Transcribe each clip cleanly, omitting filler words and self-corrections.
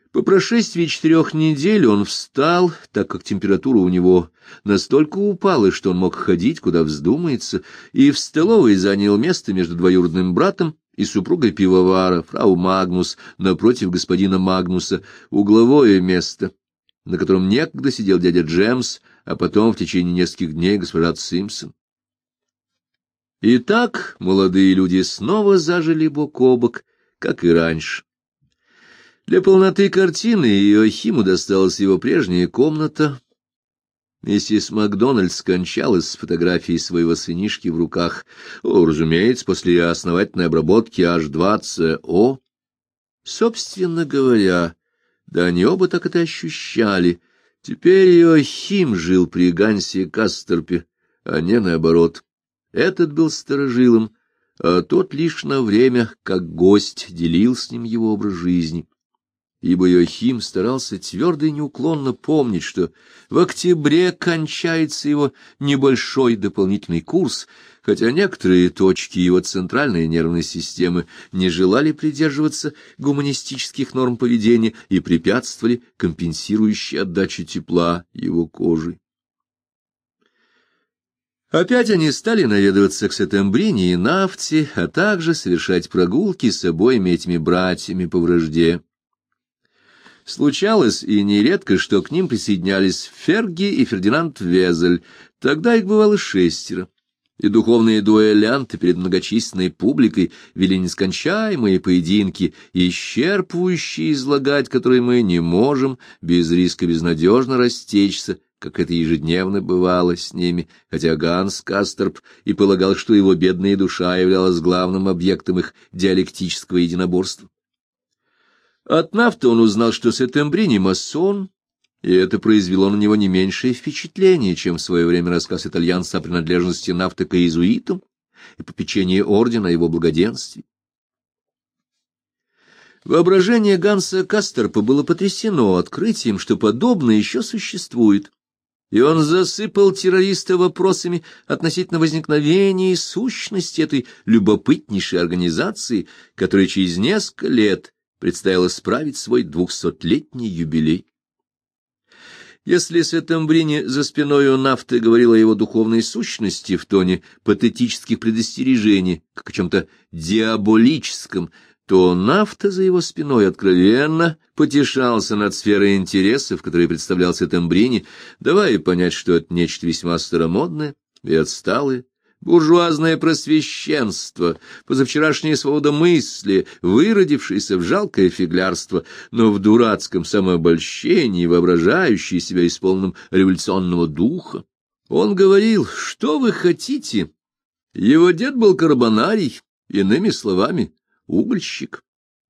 По прошествии 4 недель он встал, так как температура у него настолько упала, что он мог ходить, куда вздумается, и в столовой занял место между двоюродным братом и супругой пивовара, фрау Магнус, напротив господина Магнуса, угловое место, на котором некогда сидел дядя Джемс, а потом в течение нескольких дней госпожа Симпсон. Итак, молодые люди снова зажили бок о бок, как и раньше. Для полноты картины Иоахиму досталась его прежняя комната. Миссис Макдональд скончалась с фотографией своего сынишки в руках. Разумеется, после основательной обработки H2CO. Собственно говоря, да они оба так это ощущали. Теперь Иоахим жил при Гансе Касторпе, а не наоборот. Этот был старожилом, а тот лишь на время, как гость, делил с ним его образ жизни. Ибо Иоахим старался твердо и неуклонно помнить, что в октябре кончается его небольшой дополнительный курс, хотя некоторые точки его центральной нервной системы не желали придерживаться гуманистических норм поведения и препятствовали компенсирующей отдаче тепла его кожи. Опять они стали наведываться к Сеттембрине и Нафте, а также совершать прогулки с обоими этими братьями по вражде. Случалось и нередко, что к ним присоединялись Ферги и Фердинанд Везель, тогда их бывало 6, и духовные дуэлянты перед многочисленной публикой вели нескончаемые поединки, исчерпывающие излагать, которые мы не можем без риска безнадежно растечься, как это ежедневно бывало с ними, хотя Ганс Касторп и полагал, что его бедная душа являлась главным объектом их диалектического единоборства. От Нафты он узнал, что Сеттембрини масон, и это произвело на него не меньшее впечатление, чем в свое время рассказ итальянца о принадлежности Нафты к иезуитам и попечении ордена о его благоденствии. Воображение Ганса Касторпа было потрясено открытием, что подобное еще существует, и он засыпал террориста вопросами относительно возникновения и сущности этой любопытнейшей организации, которая через несколько лет предстояло справить свой 200-летний юбилей. Если Сеттембрини за спиной у Нафты говорил о его духовной сущности в тоне патетических предостережений, как о чем-то диаболическом, то Нафта за его спиной откровенно потешался над сферой интересов, которые представлял Сеттембрини, давая понять, что это нечто весьма старомодное и отсталое, буржуазное просвещенство, позавчерашнее свободомыслие, выродившееся в жалкое фиглярство, но в дурацком самообольщении, воображающее себя исполненным революционного духа. Он говорил: что вы хотите? Его дед был карбонарий, иными словами, угольщик.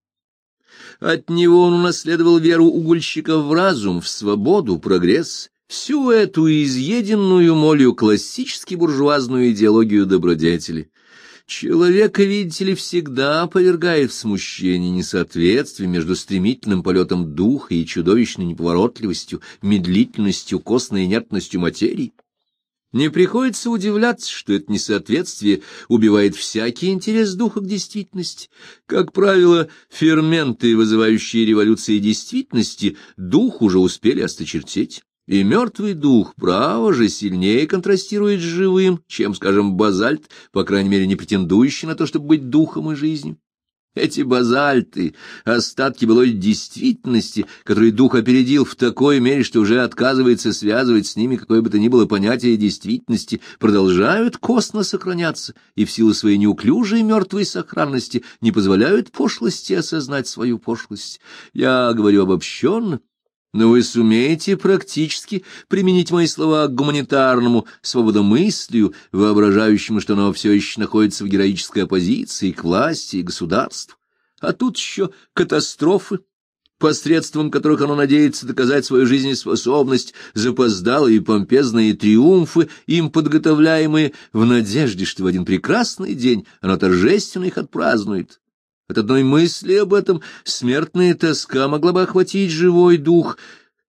От него он унаследовал веру угольщика в разум, в свободу, прогресс, всю эту изъеденную молью классически буржуазную идеологию добродетели. Человека, видите ли, всегда повергает в смущение несоответствие между стремительным полетом духа и чудовищной неповоротливостью, медлительностью, костной инертностью материи. Не приходится удивляться, что это несоответствие убивает всякий интерес духа к действительности. Как правило, ферменты, вызывающие революции действительности, дух уже успели осточертеть. И мертвый дух, право же, сильнее контрастирует с живым, чем, скажем, базальт, по крайней мере, не претендующий на то, чтобы быть духом и жизнью. Эти базальты, остатки былой действительности, которые дух опередил в такой мере, что уже отказывается связывать с ними какое бы то ни было понятие действительности, продолжают костно сохраняться и в силу своей неуклюжей мертвой сохранности не позволяют пошлости осознать свою пошлость. Я говорю обобщенно, но вы сумеете практически применить мои слова к гуманитарному свободомыслию, воображающему, что оно все еще находится в героической оппозиции к власти и государству. А тут еще катастрофы, посредством которых оно надеется доказать свою жизнеспособность, запоздалые и помпезные триумфы, им подготовляемые в надежде, что в один прекрасный день оно торжественно их отпразднует. От одной мысли об этом смертная тоска могла бы охватить живой дух.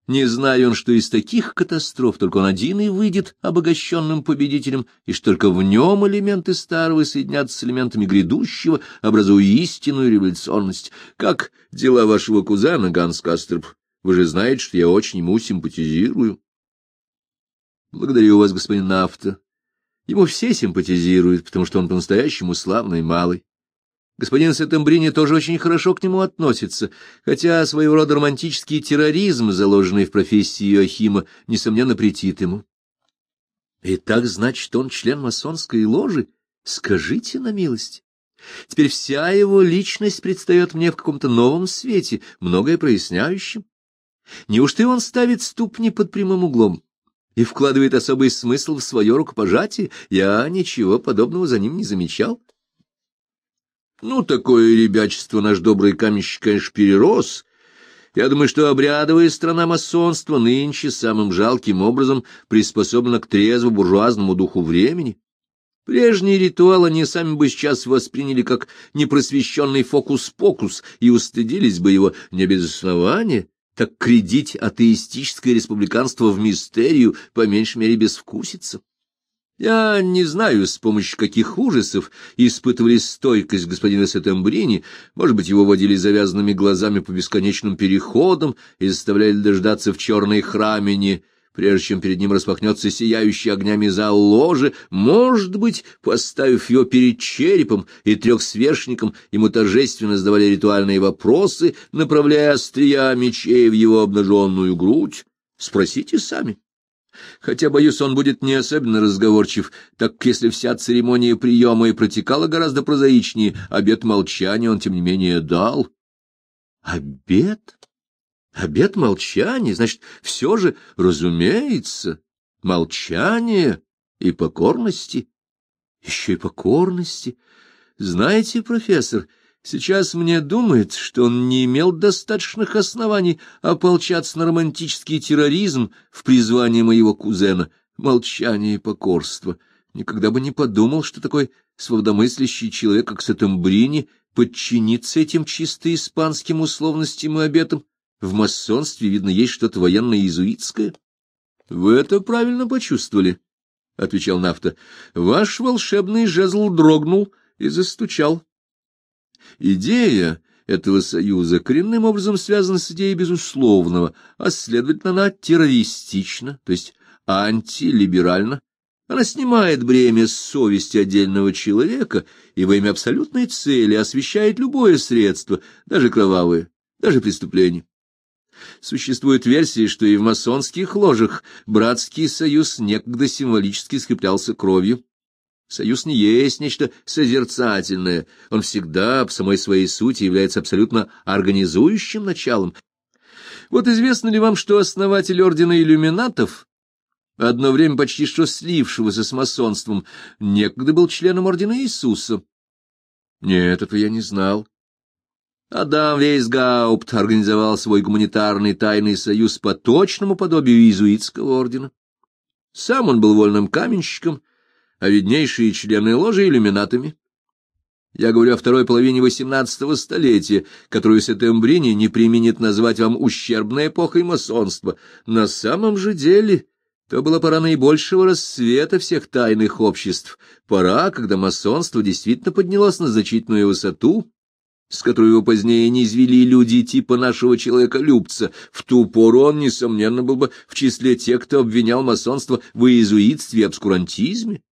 Не знаю он, что из таких катастроф только он один и выйдет обогащенным победителем, и что только в нем элементы старого соединятся с элементами грядущего, образуя истинную революционность. Как дела вашего кузена, Ганс Кастерп? Вы же знаете, что я очень ему симпатизирую. Благодарю вас, господин Нафта. Ему все симпатизируют, потому что он по-настоящему славный малый. Господин Сеттембрини тоже очень хорошо к нему относится, хотя своего рода романтический терроризм, заложенный в профессии Иоахима, несомненно, претит ему. Итак, значит, он член масонской ложи? Скажите на милость. Теперь вся его личность предстает мне в каком-то новом свете, многое проясняющем. Неужто и он ставит ступни под прямым углом и вкладывает особый смысл в свое рукопожатие? Я ничего подобного за ним не замечал. Ну, такое ребячество наш добрый каменщик, конечно, перерос. Я думаю, что обрядовая страна масонства нынче самым жалким образом приспособлена к трезво-буржуазному духу времени. Прежние ритуалы они сами бы сейчас восприняли как непросвещенный фокус-покус и устыдились бы его не без основания, так кредить атеистическое республиканство в мистерию по меньшей мере безвкусица. Я не знаю, с помощью каких ужасов испытывали стойкость господина Сеттембрини, может быть, его водили завязанными глазами по бесконечным переходам и заставляли дождаться в черной храмине, прежде чем перед ним распахнется сияющий огнями зал ложи, может быть, поставив его перед черепом и трехсвершником, ему торжественно задавали ритуальные вопросы, направляя острия мечей в его обнаженную грудь. Спросите сами. Хотя, боюсь, он будет не особенно разговорчив, так как если вся церемония приема и протекала гораздо прозаичнее, обет молчания он, тем не менее, дал. Обет? Обет молчания? Значит, все же, разумеется, молчание и покорности. Еще и покорности. Знаете, профессор, сейчас мне думается, что он не имел достаточных оснований ополчаться на романтический терроризм в призвании моего кузена. Молчание и покорство. Никогда бы не подумал, что такой свободомыслящий человек, как Сеттембрини, подчинится этим чисто испанским условностям и обетам. В масонстве, видно, есть что-то военно-иезуитское. — Вы это правильно почувствовали, — отвечал Нафта. — Ваш волшебный жезл дрогнул и застучал. Идея этого союза коренным образом связана с идеей безусловного, а, следовательно, она террористична, то есть антилиберальна. Она снимает бремя с совести отдельного человека и во имя абсолютной цели освещает любое средство, даже кровавое, даже преступление. Существует версия, что и в масонских ложах братский союз некогда символически скреплялся кровью. Союз не есть нечто созерцательное, он всегда по самой своей сути является абсолютно организующим началом. Вот известно ли вам, что основатель ордена иллюминатов, одно время почти что слившегося с масонством, некогда был членом ордена Иисуса? Нет, этого я не знал. Адам Вейсгаупт организовал свой гуманитарный тайный союз по точному подобию иезуитского ордена. Сам он был вольным каменщиком, а виднейшие члены ложи — иллюминатами. Я говорю о второй половине XVIII столетия, которую Сеттембрини не преминет назвать вам ущербной эпохой масонства. На самом же деле то была пора наибольшего расцвета всех тайных обществ, пора, когда масонство действительно поднялось на значительную высоту, с которой его позднее не извели люди типа нашего человека-любца. В ту пору он, несомненно, был бы в числе тех, кто обвинял масонство в иезуитстве и обскурантизме.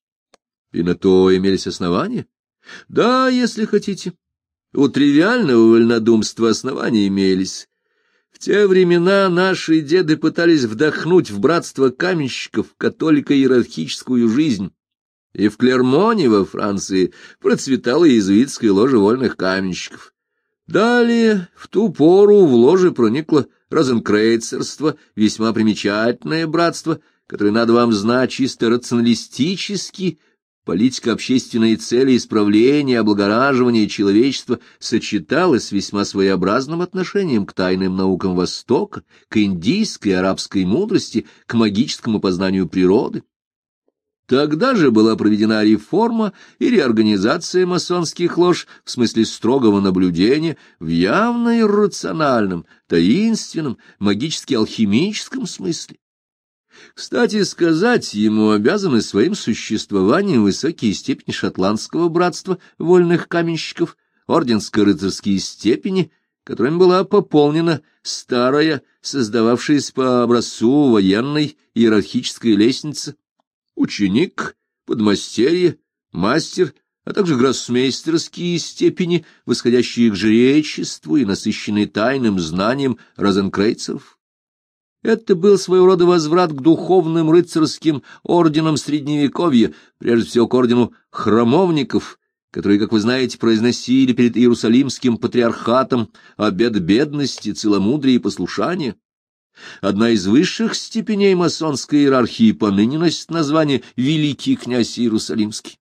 И на то имелись основания? Да, если хотите. У тривиального вольнодумства основания имелись. В те времена наши деды пытались вдохнуть в братство каменщиков католико-иерархическую жизнь. И в Клермоне во Франции процветала иезуитская ложа вольных каменщиков. Далее, в ту пору, в ложе проникло розенкрейцерство, весьма примечательное братство, которое, надо вам знать, чисто рационалистически, политика общественной цели исправления, облагораживания человечества сочеталась с весьма своеобразным отношением к тайным наукам Востока, к индийской и арабской мудрости, к магическому познанию природы. Тогда же была проведена реформа и реорганизация масонских лож в смысле строгого наблюдения в явно иррациональном, таинственном, магически-алхимическом смысле. Кстати сказать, ему обязаны своим существованием высокие степени шотландского братства вольных каменщиков, орденско-рыцарские степени, которыми была пополнена старая, создававшаяся по образцу военной иерархической лестницы, ученик, подмастерье, мастер, а также гроссмейстерские степени, восходящие к жречеству и насыщенные тайным знанием розенкрейцеров. Это был своего рода возврат к духовным рыцарским орденам Средневековья, прежде всего к ордену храмовников, которые, как вы знаете, произносили перед Иерусалимским патриархатом обет бедности, целомудрия и послушания. Одна из высших степеней масонской иерархии поныне носит название «Великий князь Иерусалимский».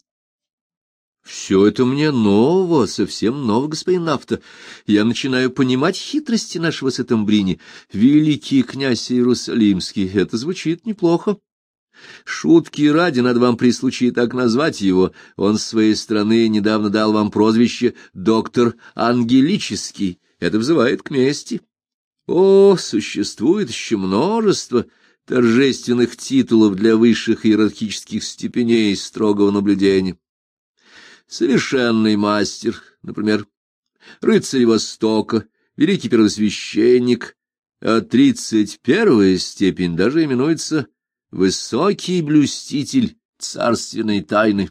Все это мне ново, совсем ново, господин Нафта. Я начинаю понимать хитрости нашего Сеттембрини. Великий князь Иерусалимский, это звучит неплохо. Шутки ради, надо вам при случае так назвать его. Он с своей стороны недавно дал вам прозвище «Доктор Ангелический». Это взывает к мести. О, существует еще множество торжественных титулов для высших иерархических степеней строгого наблюдения. Совершенный мастер, например, рыцарь Востока, великий первосвященник, а 31-я степень даже именуется высокий блюститель царственной тайны.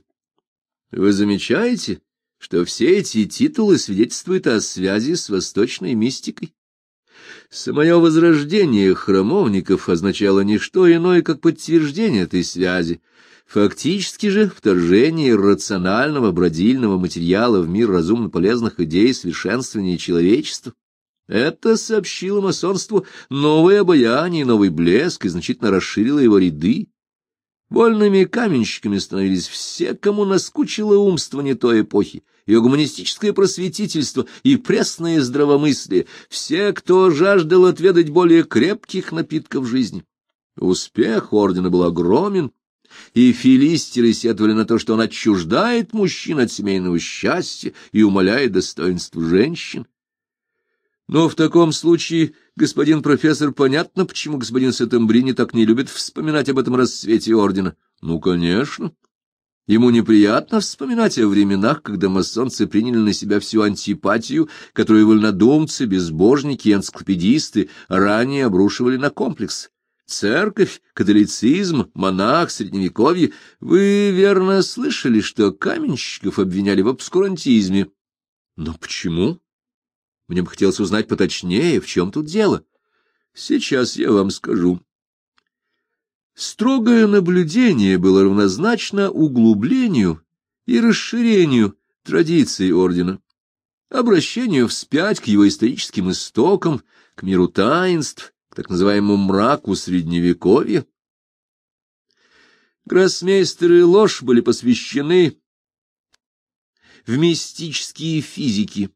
Вы замечаете, что все эти титулы свидетельствуют о связи с восточной мистикой? Самое возрождение храмовников означало не что иное, как подтверждение этой связи. Фактически же вторжение рационального бродильного материала в мир разумно полезных идей совершенствования человечества. Это сообщило масонству новое обаяние, новый блеск и значительно расширило его ряды. Вольными каменщиками становились все, кому наскучило умствование той эпохи, ее гуманистическое просветительство и пресное здравомыслие, все, кто жаждал отведать более крепких напитков жизни. Успех ордена был огромен, и филистеры сетовали на то, что он отчуждает мужчин от семейного счастья и умаляет достоинство женщин. Но в таком случае, господин профессор, понятно, почему господин Сеттембрини так не любит вспоминать об этом расцвете ордена. Ну, конечно. Ему неприятно вспоминать о временах, когда масонцы приняли на себя всю антипатию, которую вольнодумцы, безбожники и энциклопедисты ранее обрушивали на комплекс. Церковь, католицизм, монах, средневековье. Вы верно слышали, что каменщиков обвиняли в обскурантизме? Но почему? Мне бы хотелось узнать поточнее, в чем тут дело. Сейчас я вам скажу. Строгое наблюдение было равнозначно углублению и расширению традиций ордена, обращению вспять к его историческим истокам, к миру таинств, к так называемому мраку Средневековья. Гроссмейстеры лож были посвящены в мистические физики.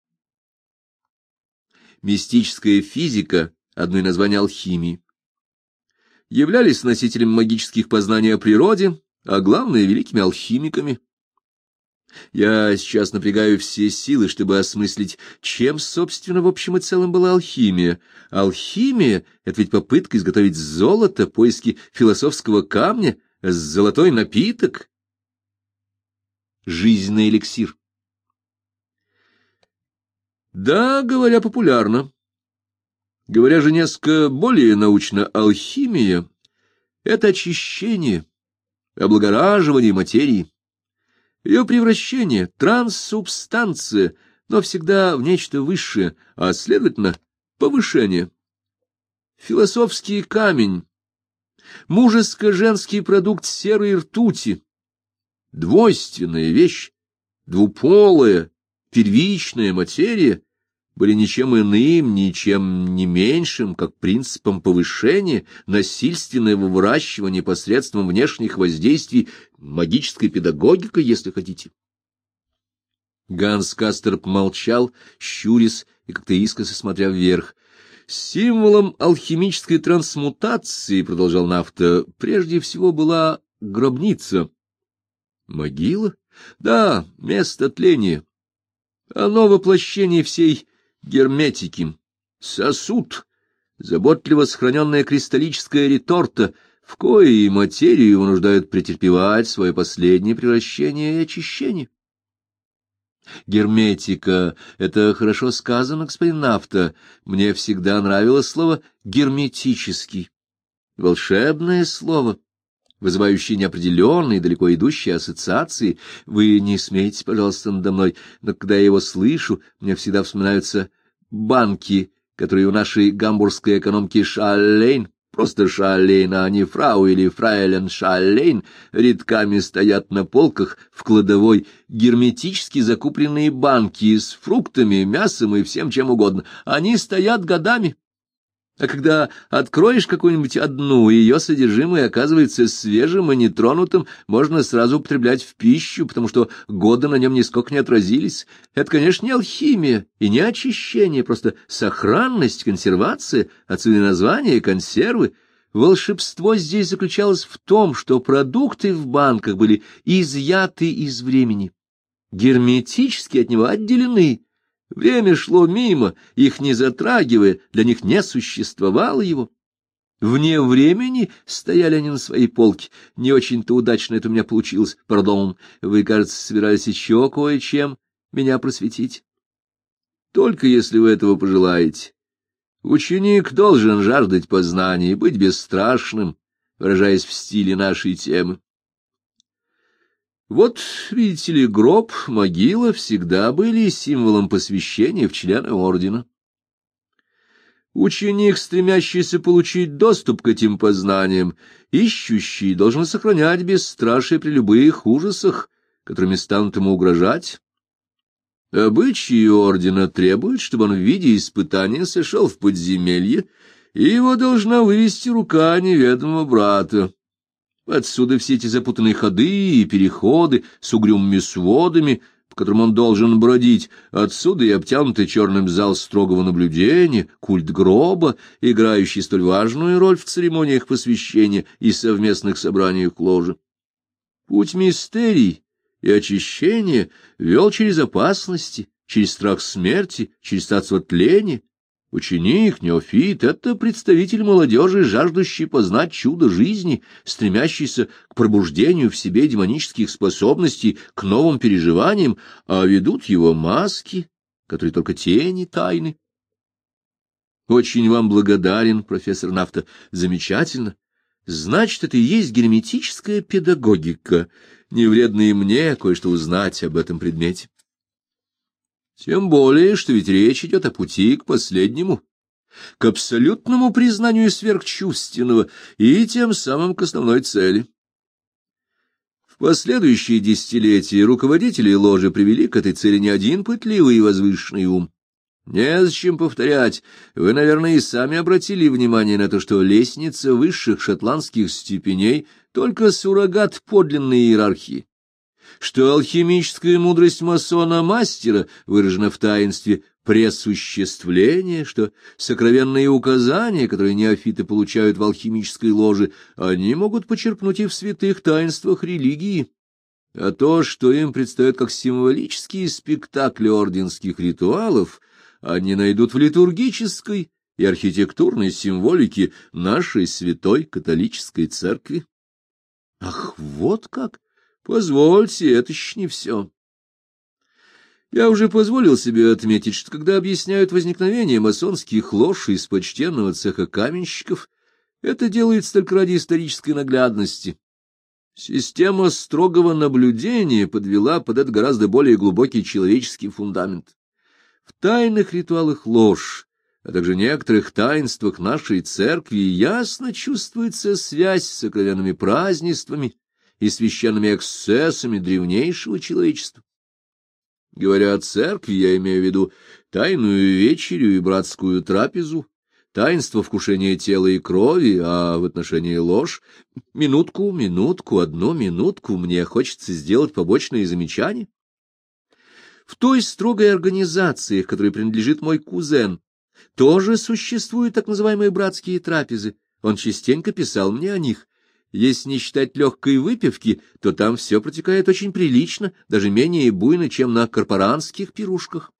Мистическая физика — одно из названий алхимии. Являлись носителями магических познаний о природе, а главное — великими алхимиками. Я сейчас напрягаю все силы, чтобы осмыслить, чем, собственно, в общем и целом была алхимия. Алхимия — это ведь попытка изготовить золото, поиски философского камня, золотой напиток, жизненный эликсир. Да, говоря популярно. Говоря же несколько более научно, алхимия — это очищение, облагораживание материи, ее превращение, транссубстанция, но всегда в нечто высшее, а, следовательно, повышение. Философский камень, мужеско-женский продукт серой ртути, двойственная вещь, двуполая, первичная материя были ничем иным, ничем не меньшим, как принципом повышения, насильственного выращивания посредством внешних воздействий, магической педагогикой, если хотите. Ганс Касторп молчал, щурясь и как-то искоса смотря вверх. Символом алхимической трансмутации, продолжал Нафта, прежде всего была Гробница. Могила? Да, место тления. Оно воплощение всей герметики. Сосуд, заботливо сохраненная кристаллическая реторта, в коей материю вынуждают претерпевать свое последнее превращение и очищение. Герметика — это хорошо сказано, господин Нафта. Мне всегда нравилось слово «герметический». Волшебное слово, вызывающее неопределенные, далеко идущие ассоциации. Вы не смейтесь, пожалуйста, надо мной, но когда я его слышу, мне всегда вспоминаются банки, которые у нашей гамбургской экономки Шаллейн, просто Шаллейн, а не фрау или фрайлен Шаллейн, рядками стоят на полках в кладовой герметически закупленные банки с фруктами, мясом и всем чем угодно. Они стоят годами. А когда откроешь какую-нибудь одну, ее содержимое оказывается свежим и нетронутым, можно сразу употреблять в пищу, потому что годы на нем нисколько не отразились. Это, конечно, не алхимия и не очищение, просто сохранность, консервация, отсюда название консервы. Волшебство здесь заключалось в том, что продукты в банках были изъяты из времени, герметически от него отделены. Время шло мимо, их не затрагивая, для них не существовало его. Вне времени стояли они на своей полке. Не очень-то удачно это у меня получилось. Пардон, вы, кажется, собирались еще кое-чем меня просветить. Только если вы этого пожелаете. Ученик должен жаждать познаний, быть бесстрашным, выражаясь в стиле нашей темы. Вот, видите ли, гроб, могила всегда были символом посвящения в члены ордена. Ученик, стремящийся получить доступ к этим познаниям, ищущий, должен сохранять бесстрашие при любых ужасах, которыми станут ему угрожать. Обычаи ордена требуют, чтобы он в виде испытания сошел в подземелье, и его должна вывести рука неведомого брата. Отсюда все эти запутанные ходы и переходы с угрюмыми сводами, по которым он должен бродить, отсюда и обтянутый черным зал строгого наблюдения, культ гроба, играющий столь важную роль в церемониях посвящения и совместных собраниях ложи. Путь мистерий и очищения вел через опасности, через страх смерти, через царство тления. Ученик, неофит — это представитель молодежи, жаждущий познать чудо жизни, стремящийся к пробуждению в себе демонических способностей, к новым переживаниям, а ведут его маски, которые только тени тайны. Очень вам благодарен, профессор Нафта, замечательно. Значит, это и есть герметическая педагогика. Не вредно и мне кое-что узнать об этом предмете. Тем более, что ведь речь идет о пути к последнему, к абсолютному признанию сверхчувственного и тем самым к основной цели. В последующие десятилетия руководители ложи привели к этой цели не один пытливый и возвышенный ум. Незачем повторять, вы, наверное, и сами обратили внимание на то, что лестница высших шотландских степеней — только суррогат подлинной иерархии, что алхимическая мудрость масона-мастера выражена в таинстве пресуществления, что сокровенные указания, которые неофиты получают в алхимической ложе, они могут почерпнуть и в святых таинствах религии, а то, что им предстает как символические спектакли орденских ритуалов, они найдут в литургической и архитектурной символике нашей святой католической церкви. Ах, вот как! Позвольте, это еще не все. Я уже позволил себе отметить, что когда объясняют возникновение масонских лож из почтенного цеха каменщиков, это делается только ради исторической наглядности. Система строгого наблюдения подвела под это гораздо более глубокий человеческий фундамент. В тайных ритуалах лож, а также некоторых таинствах нашей церкви ясно чувствуется связь с сокровенными празднествами и священными эксцессами древнейшего человечества. Говоря о церкви, я имею в виду тайную вечерю и братскую трапезу, таинство вкушения тела и крови, а в отношении лож... Минутку, одну минутку, мне хочется сделать побочное замечание. В той строгой организации, к которой принадлежит мой кузен, тоже существуют так называемые братские трапезы. Он частенько писал мне о них. Если не считать легкой выпивки, то там все протекает очень прилично, даже менее буйно, чем на корпоранских пирушках.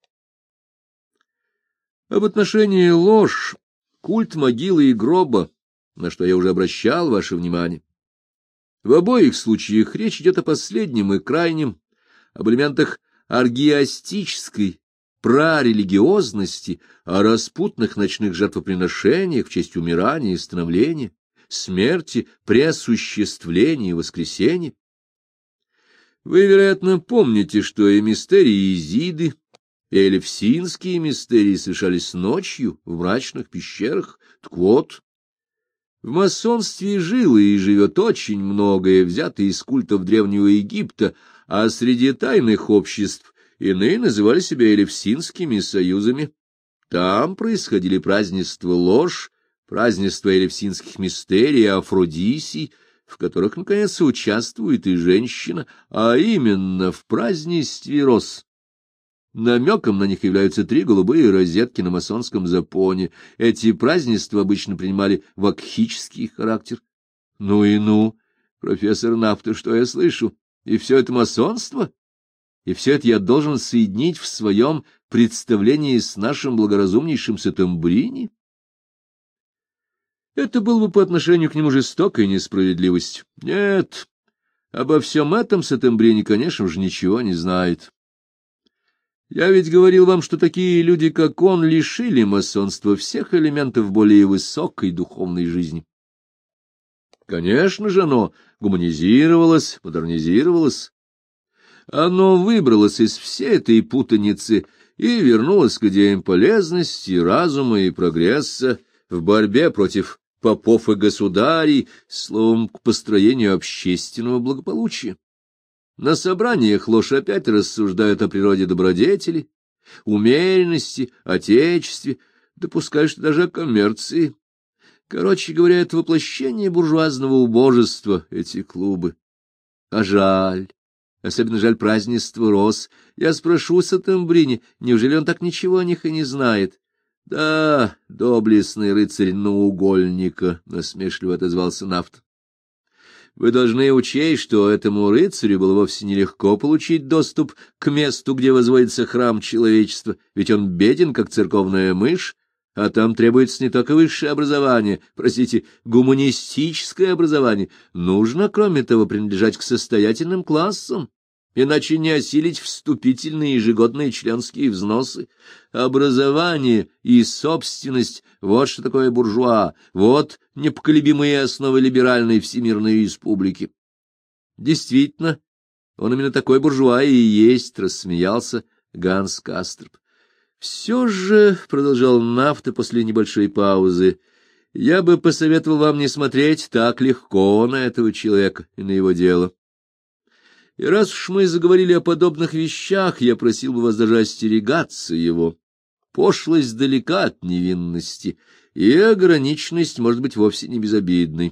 Об отношении ложь, культ могилы и гроба, на что я уже обращал ваше внимание. В обоих случаях речь идет о последнем и крайнем, об элементах оргиастической прарелигиозности, о распутных ночных жертвоприношениях в честь умирания и становления, смерти, преосуществления и воскресения. Вы, вероятно, помните, что и мистерии Изиды, и элевсинские мистерии совершались ночью в мрачных пещерах. Так вот, в масонстве жило и живет очень многое, взятое из культов Древнего Египта, а среди тайных обществ иные называли себя элевсинскими союзами. Там происходили празднества ложь, празднества элевсинских мистерий и афродисий, в которых, наконец, участвует и женщина, а именно в празднестве роз. Намеком на них являются 3 голубые розетки на масонском запоне. Эти празднества обычно принимали вакхический характер. Ну и ну, профессор Нафта, что я слышу? И все это масонство? И все это я должен соединить в своем представлении с нашим благоразумнейшим Сеттембрини? Это было бы по отношению к нему жестокой несправедливость. Нет, обо всем этом Сеттембрини, конечно же, ничего не знает. Я ведь говорил вам, что такие люди, как он, лишили масонства всех элементов более высокой духовной жизни. Конечно же, оно гуманизировалось, модернизировалось. Оно выбралось из всей этой путаницы и вернулось к идеям полезности, разума и прогресса в борьбе против попов и государей, словом, к построению общественного благополучия. На собраниях ложь опять рассуждают о природе добродетели, умеренности, отечестве, допускают, что даже о коммерции. Короче говоря, это воплощение буржуазного убожества, эти клубы. А жаль, особенно жаль празднества роз. Я спрошу Сеттембрини, неужели он так ничего о них и не знает? — Да, доблестный рыцарь наугольника, — насмешливо отозвался Нафт. Вы должны учесть, что этому рыцарю было вовсе нелегко получить доступ к месту, где возводится храм человечества, ведь он беден, как церковная мышь, а там требуется не только высшее образование, простите, гуманистическое образование. Нужно, кроме того, принадлежать к состоятельным классам, иначе не осилить вступительные ежегодные членские взносы. Образование и собственность — вот что такое буржуа, вот непоколебимые основы либеральной всемирной республики. Действительно, он именно такой буржуа и есть, — рассмеялся Ганс Кастерп. Все же, — продолжал Нафта после небольшой паузы, — я бы посоветовал вам не смотреть так легко на этого человека и на его дело. И раз уж мы заговорили о подобных вещах, я просил бы вас даже остерегаться его. Пошлость далека от невинности, и ограниченность может быть вовсе не безобидной.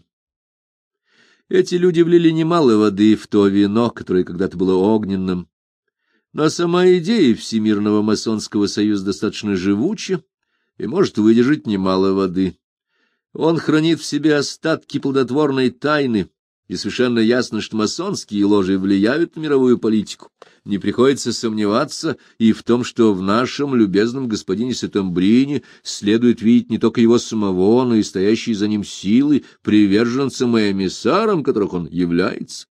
Эти люди влили немало воды в то вино, которое когда-то было огненным. Но сама идея Всемирного масонского союза достаточно живуча и может выдержать немало воды. Он хранит в себе остатки плодотворной тайны, и совершенно ясно, что масонские ложи влияют на мировую политику. Не приходится сомневаться и в том, что в нашем любезном господине Сеттембрине следует видеть не только его самого, но и стоящие за ним силы, приверженцам и эмиссарам, которых он является.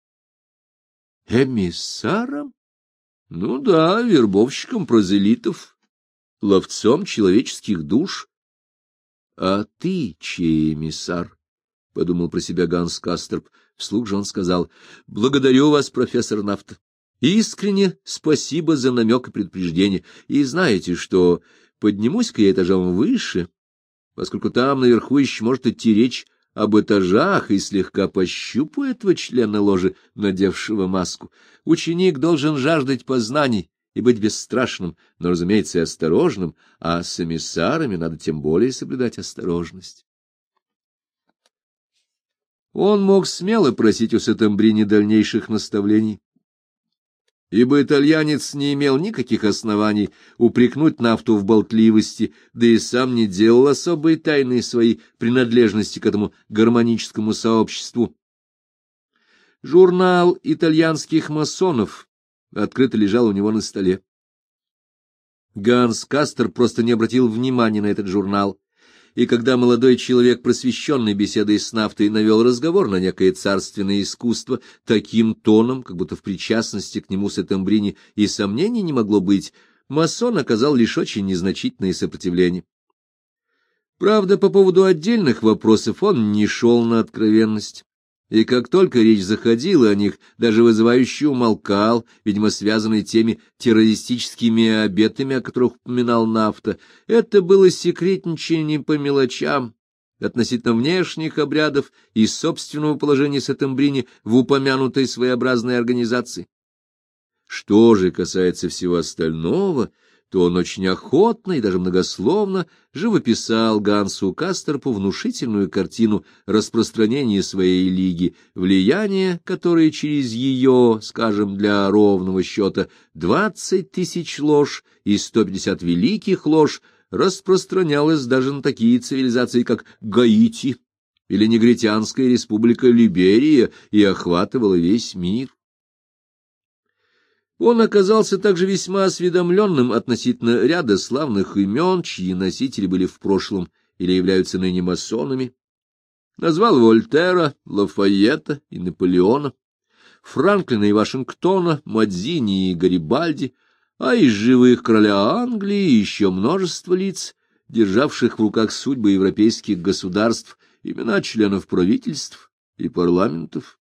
Эмиссаром? Ну да, вербовщиком прозелитов, ловцом человеческих душ. А ты чей эмиссар? — подумал про себя Ганс Кастерп. Вслух же он сказал: — Благодарю вас, профессор Нафта. Искренне спасибо за намек и предупреждение. И знаете что, поднимусь-ка я этажом выше, поскольку там наверху еще может идти речь об этажах, и слегка пощупаю этого члена ложи, надевшего маску. Ученик должен жаждать познаний и быть бесстрашным, но, разумеется, и осторожным, а с эмиссарами надо тем более соблюдать осторожность. Он мог смело просить у Сеттембрини дальнейших наставлений, ибо итальянец не имел никаких оснований упрекнуть Нафту в болтливости, да и сам не делал особой тайны своей принадлежности к этому гармоническому сообществу. Журнал итальянских масонов открыто лежал у него на столе. Ганс Кастер просто не обратил внимания на этот журнал, и когда молодой человек, просвещенный беседой с Нафтой, навел разговор на некое царственное искусство таким тоном, как будто в причастности к нему Сеттембрини и сомнений не могло быть, масон оказал лишь очень незначительное сопротивление. Правда, по поводу отдельных вопросов он не шел на откровенность. И как только речь заходила о них, даже вызывающе умолкал, видимо, связанный теми террористическими обетами, о которых упоминал Нафта. Это было секретничание по мелочам относительно внешних обрядов и собственного положения Сеттембрини в упомянутой своеобразной организации. Что же касается всего остального, то он очень охотно и даже многословно живописал Гансу Кастерпу внушительную картину распространения своей лиги, влияние, которое через ее, скажем, для ровного счета 20 тысяч лож и 150 великих лож, распространялось даже на такие цивилизации, как Гаити или Негритянская республика Либерия, и охватывало весь мир. Он оказался также весьма осведомленным относительно ряда славных имен, чьи носители были в прошлом или являются ныне масонами. Назвал Вольтера, Лафайета и Наполеона, Франклина и Вашингтона, Мадзини и Гарибальди, а из живых короля Англии еще множество лиц, державших в руках судьбы европейских государств, имена членов правительств и парламентов.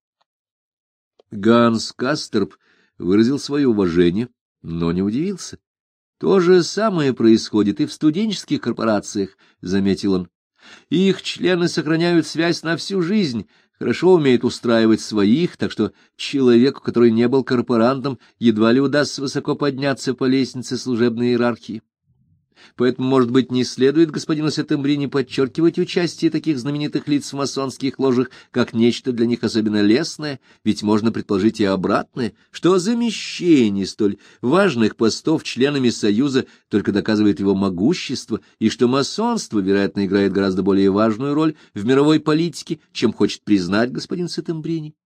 Ганс Кастерп выразил свое уважение, но не удивился. То же самое происходит и в студенческих корпорациях, — заметил он. Их члены сохраняют связь на всю жизнь, хорошо умеют устраивать своих, так что человеку, который не был корпорантом, едва ли удастся высоко подняться по лестнице служебной иерархии. Поэтому, может быть, не следует господину Сеттембрини подчеркивать участие таких знаменитых лиц в масонских ложах как нечто для них особенно лестное, ведь можно предположить и обратное, что замещение столь важных постов членами Союза только доказывает его могущество, и что масонство, вероятно, играет гораздо более важную роль в мировой политике, чем хочет признать господин Сеттембрини.